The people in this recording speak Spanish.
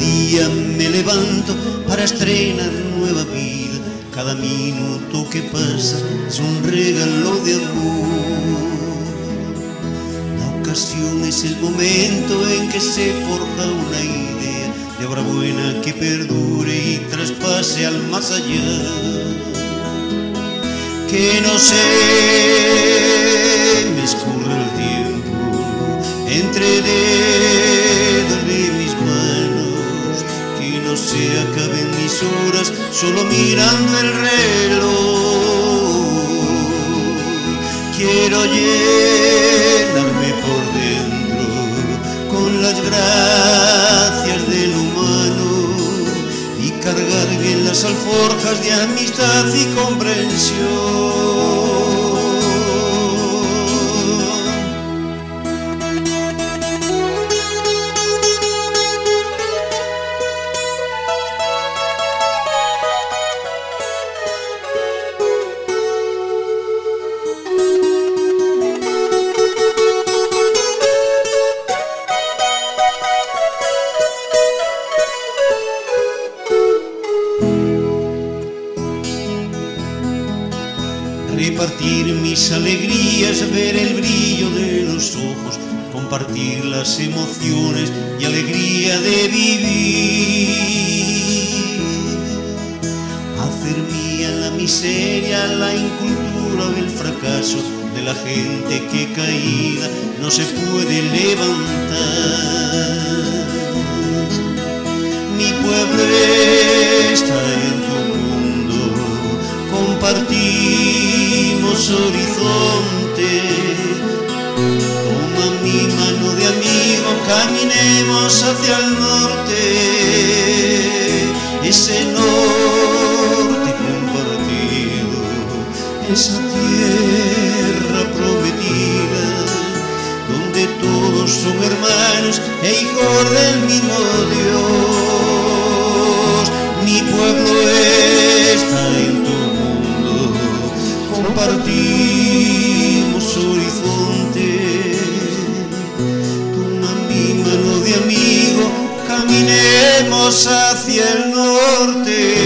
día me levanto para estrenar nueva vida. Cada minuto que pasa es un regalo de amor. La ocasión es el momento en que se forja una idea de obra buena que perdure y traspase al más allá. Que no se me escurra el tiempo entre dedos de mis manos, que no se acaben mis horas solo mirando el reloj. Quiero llenarme por dentro con las gracias del humano y cargar bien las alforjas de amistad y comprensión. Repartir mis alegrías, ver el brillo de los ojos, compartir las emociones y alegría de vivir. Hacer mía la miseria, la incultura o el fracaso de la gente que caída no se puede levantar. Mi pueblo está en tu mundo, compartimos horizonte. Toma mi mano de amigo, caminemos hacia el norte. Ese norte compartido, esa tierra prometida, donde todos son hermanos e hijos del mismo Dios. Mi pueblo está en tu mundo, compartimos horizonte. Toma mi mano de amigo, caminemos hacia el norte.